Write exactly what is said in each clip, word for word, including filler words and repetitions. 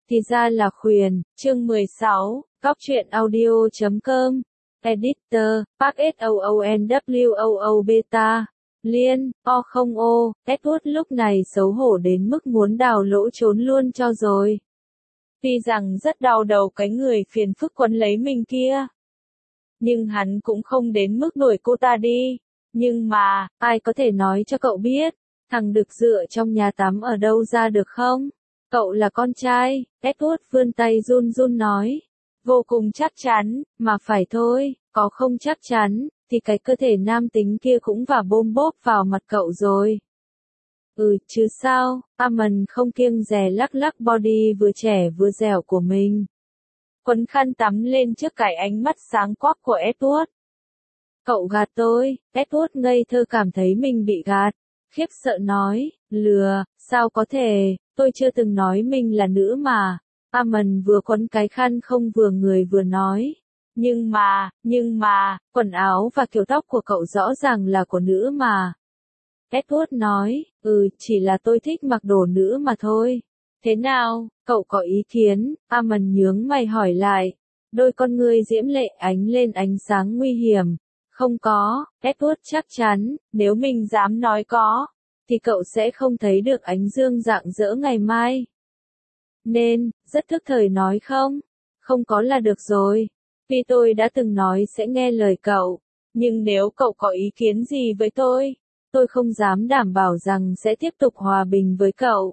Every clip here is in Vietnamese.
Thì ra là khuyển, chương mười sáu, Góc truyện audio chấm com, Editor, Park S O O N W O O Beta, Liên, O không O, Edward lúc này xấu hổ đến mức muốn đào lỗ trốn luôn cho rồi. Tuy rằng rất đau đầu cái người phiền phức quấn lấy mình kia. Nhưng hắn cũng không đến mức đuổi cô ta đi. Nhưng mà, ai có thể nói cho cậu biết, thằng Đực dựa trong nhà tắm ở đâu ra được không? Cậu là con trai, Edward vươn tay run run nói. Vô cùng chắc chắn, mà phải thôi, có không chắc chắn, thì cái cơ thể nam tính kia cũng vả bôm bốp vào mặt cậu rồi. Ừ, chứ sao, Amon không kiêng dè lắc lắc body vừa trẻ vừa dẻo của mình. Quấn khăn tắm lên trước cái ánh mắt sáng quắc của Edward. Cậu gạt tôi, Edward ngây thơ cảm thấy mình bị gạt, khiếp sợ nói, lừa, sao có thể, tôi chưa từng nói mình là nữ mà. Amon vừa quấn cái khăn không vừa người vừa nói. Nhưng mà, nhưng mà, quần áo và kiểu tóc của cậu rõ ràng là của nữ mà. Edward nói, ừ, chỉ là tôi thích mặc đồ nữ mà thôi. Thế nào, cậu có ý kiến? Amon nhướng mày hỏi lại. Đôi con ngươi diễm lệ ánh lên ánh sáng nguy hiểm. Không có, Edward chắc chắn, nếu mình dám nói có, thì cậu sẽ không thấy được ánh dương rạng rỡ ngày mai. Nên, rất thức thời nói không? Không có là được rồi. Vì tôi đã từng nói sẽ nghe lời cậu. Nhưng nếu cậu có ý kiến gì với tôi, tôi không dám đảm bảo rằng sẽ tiếp tục hòa bình với cậu.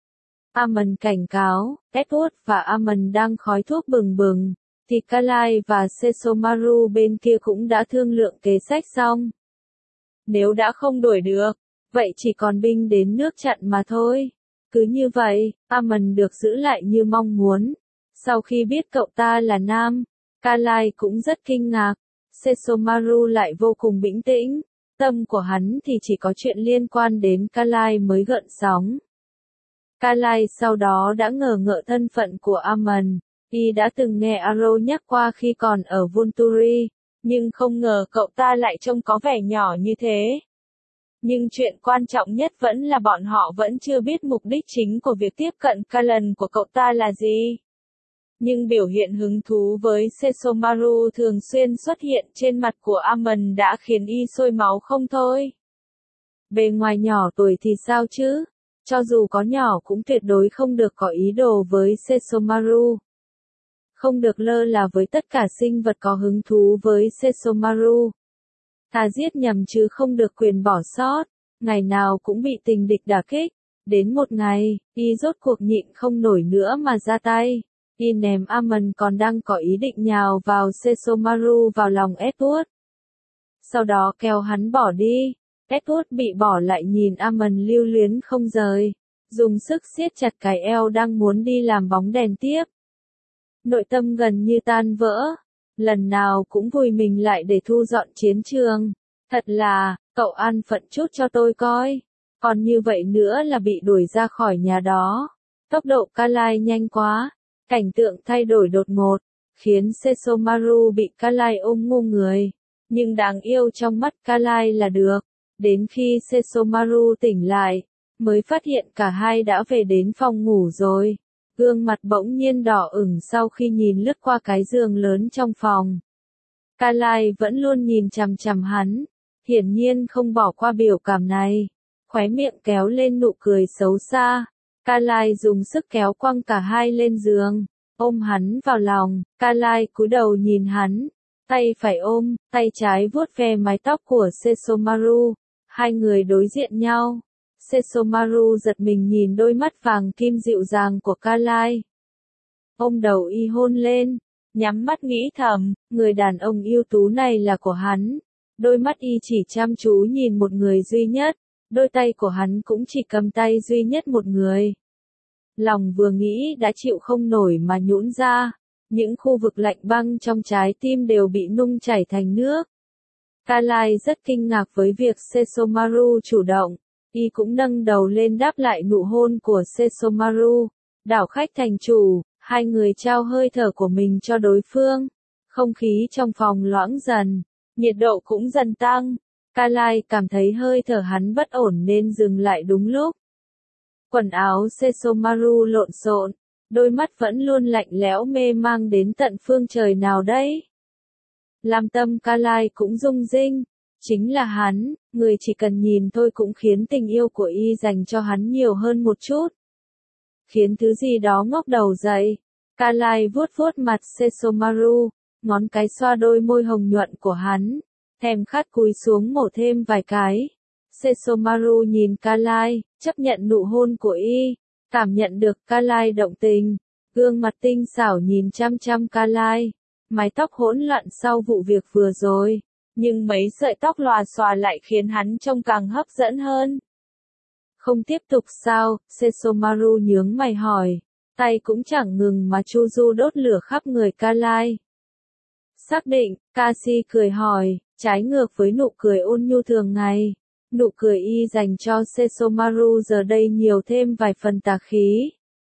Amon cảnh cáo, Edward và Amon đang khói thuốc bừng bừng, thì Carlyle và Sesomaru bên kia cũng đã thương lượng kế sách xong. Nếu đã không đuổi được, vậy chỉ còn binh đến nước chặn mà thôi. Cứ như vậy, Amon được giữ lại như mong muốn. Sau khi biết cậu ta là nam, Carlyle cũng rất kinh ngạc. Sesomaru lại vô cùng bình tĩnh. Tâm của hắn thì chỉ có chuyện liên quan đến Carlyle mới gợn sóng. Carlyle sau đó đã ngờ ngợ thân phận của Amon. Y đã từng nghe Arrow nhắc qua khi còn ở Volturi, nhưng không ngờ cậu ta lại trông có vẻ nhỏ như thế. Nhưng chuyện quan trọng nhất vẫn là bọn họ vẫn chưa biết mục đích chính của việc tiếp cận Callan của cậu ta là gì. Nhưng biểu hiện hứng thú với Sesomaru thường xuyên xuất hiện trên mặt của Amon đã khiến y sôi máu không thôi. Bề ngoài nhỏ tuổi thì sao chứ? Cho dù có nhỏ cũng tuyệt đối không được có ý đồ với Sesomaru. Không được lơ là với tất cả sinh vật có hứng thú với Sesomaru. Thà giết nhầm chứ không được quyền bỏ sót, ngày nào cũng bị tình địch đả kích. Đến một ngày, y rốt cuộc nhịn không nổi nữa mà ra tay. Y ném Amon còn đang có ý định nhào vào Sesomaru vào lòng Edward. Sau đó kéo hắn bỏ đi. Edward bị bỏ lại nhìn Amon lưu luyến không rời, dùng sức siết chặt cái eo đang muốn đi làm bóng đèn tiếp. Nội tâm gần như tan vỡ, lần nào cũng vùi mình lại để thu dọn chiến trường. Thật là, cậu an phận chút cho tôi coi, còn như vậy nữa là bị đuổi ra khỏi nhà đó. Tốc độ Carlyle nhanh quá, cảnh tượng thay đổi đột ngột, khiến Sesomaru bị Carlyle ôm ngu người. Nhưng đáng yêu trong mắt Carlyle là được, đến khi Sesomaru tỉnh lại, mới phát hiện cả hai đã về đến phòng ngủ rồi. Gương mặt bỗng nhiên đỏ ửng sau khi nhìn lướt qua cái giường lớn trong phòng. Carlyle vẫn luôn nhìn chằm chằm hắn, hiển nhiên không bỏ qua biểu cảm này. Khóe miệng kéo lên nụ cười xấu xa. Carlyle dùng sức kéo quăng cả hai lên giường, ôm hắn vào lòng. Carlyle cúi đầu nhìn hắn, tay phải ôm, tay trái vuốt ve mái tóc của Sesomaru. Hai người đối diện nhau. Sesomaru giật mình nhìn đôi mắt vàng kim dịu dàng của Carlyle. Ôm đầu y hôn lên, nhắm mắt nghĩ thầm, người đàn ông ưu tú này là của hắn. Đôi mắt y chỉ chăm chú nhìn một người duy nhất, đôi tay của hắn cũng chỉ cầm tay duy nhất một người. Lòng vừa nghĩ đã chịu không nổi mà nhũn ra, những khu vực lạnh băng trong trái tim đều bị nung chảy thành nước. Carlyle rất kinh ngạc với việc Sesomaru chủ động. Y cũng nâng đầu lên đáp lại nụ hôn của Sesomaru. Đảo khách thành chủ, hai người trao hơi thở của mình cho đối phương. Không khí trong phòng loãng dần, nhiệt độ cũng dần tăng. Carlyle cảm thấy hơi thở hắn bất ổn nên dừng lại đúng lúc. Quần áo Sesomaru lộn xộn, đôi mắt vẫn luôn lạnh lẽo mê mang đến tận phương trời nào đấy. Làm tâm Carlyle cũng rung rinh, chính là hắn, người chỉ cần nhìn thôi cũng khiến tình yêu của y dành cho hắn nhiều hơn một chút. Khiến thứ gì đó ngóc đầu dậy. Carlyle vuốt vuốt mặt Sesomaru, ngón cái xoa đôi môi hồng nhuận của hắn, thèm khát cúi xuống mổ thêm vài cái. Sesomaru nhìn Carlyle, chấp nhận nụ hôn của y, cảm nhận được Carlyle động tình, gương mặt tinh xảo nhìn chăm chăm Carlyle, mái tóc hỗn loạn sau vụ việc vừa rồi, nhưng mấy sợi tóc lòa xòa lại khiến hắn trông càng hấp dẫn hơn. Không tiếp tục sao? Sesomaru nhướng mày hỏi, tay cũng chẳng ngừng mà chu du đốt lửa khắp người Carlyle. Xác định, Kashi cười hỏi, trái ngược với nụ cười ôn nhu thường ngày. Nụ cười y dành cho Sesomaru giờ đây nhiều thêm vài phần tà khí.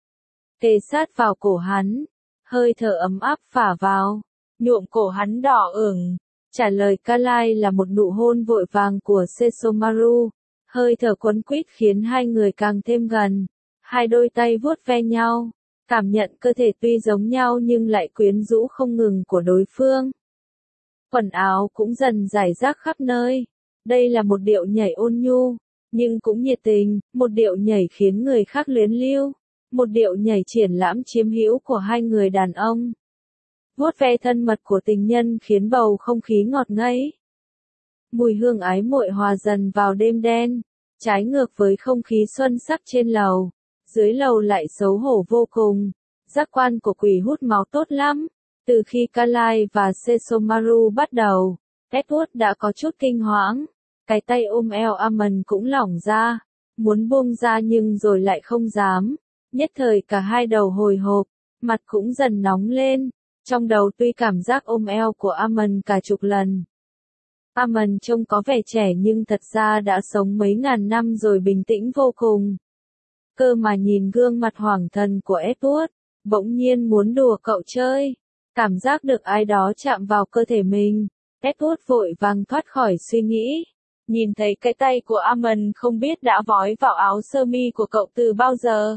Kề sát vào cổ hắn, hơi thở ấm áp phả vào, nhuộm cổ hắn đỏ ửng. Trả lời Carlyle là một nụ hôn vội vàng của Sesomaru, hơi thở quấn quýt khiến hai người càng thêm gần. Hai đôi tay vuốt ve nhau, cảm nhận cơ thể tuy giống nhau nhưng lại quyến rũ không ngừng của đối phương. Quần áo cũng dần rải rác khắp nơi. Đây là một điệu nhảy ôn nhu, nhưng cũng nhiệt tình, một điệu nhảy khiến người khác luyến lưu, một điệu nhảy triển lãm chiếm hữu của hai người đàn ông. Vuốt ve thân mật của tình nhân khiến bầu không khí ngọt ngấy. Mùi hương ái muội hòa dần vào đêm đen, trái ngược với không khí xuân sắc trên lầu, dưới lầu lại xấu hổ vô cùng. Giác quan của quỷ hút máu tốt lắm. Từ khi Carlyle và Sesomaru bắt đầu, Edward đã có chút kinh hoảng. Cái tay ôm eo Amon cũng lỏng ra, muốn buông ra nhưng rồi lại không dám. Nhất thời cả hai đầu hồi hộp, mặt cũng dần nóng lên. Trong đầu tuy cảm giác ôm eo của Amon cả chục lần. Amon trông có vẻ trẻ nhưng thật ra đã sống mấy ngàn năm rồi, bình tĩnh vô cùng. Cơ mà nhìn gương mặt hoảng thần của Edward, bỗng nhiên muốn đùa cậu chơi. Cảm giác được ai đó chạm vào cơ thể mình, Edward vội vàng thoát khỏi suy nghĩ. Nhìn thấy cái tay của Amon không biết đã vói vào áo sơ mi của cậu từ bao giờ.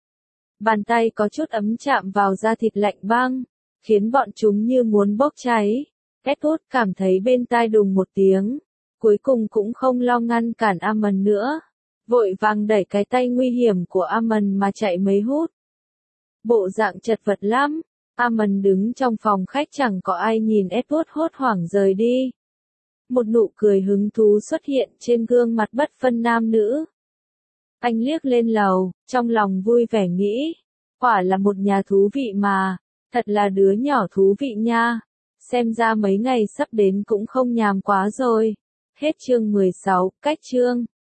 Bàn tay có chút ấm chạm vào da thịt lạnh băng, khiến bọn chúng như muốn bốc cháy. Edward cảm thấy bên tai đùng một tiếng, cuối cùng cũng không lo ngăn cản Amon nữa. Vội vàng đẩy cái tay nguy hiểm của Amon mà chạy mấy hút. Bộ dạng chật vật lắm, Amon đứng trong phòng khách chẳng có ai nhìn Edward hốt hoảng rời đi. Một nụ cười hứng thú xuất hiện trên gương mặt bất phân nam nữ. Anh liếc lên lầu, trong lòng vui vẻ nghĩ, quả là một nhà thú vị mà, thật là đứa nhỏ thú vị nha. Xem ra mấy ngày sắp đến cũng không nhàm quá rồi. Hết chương mười sáu, cách chương.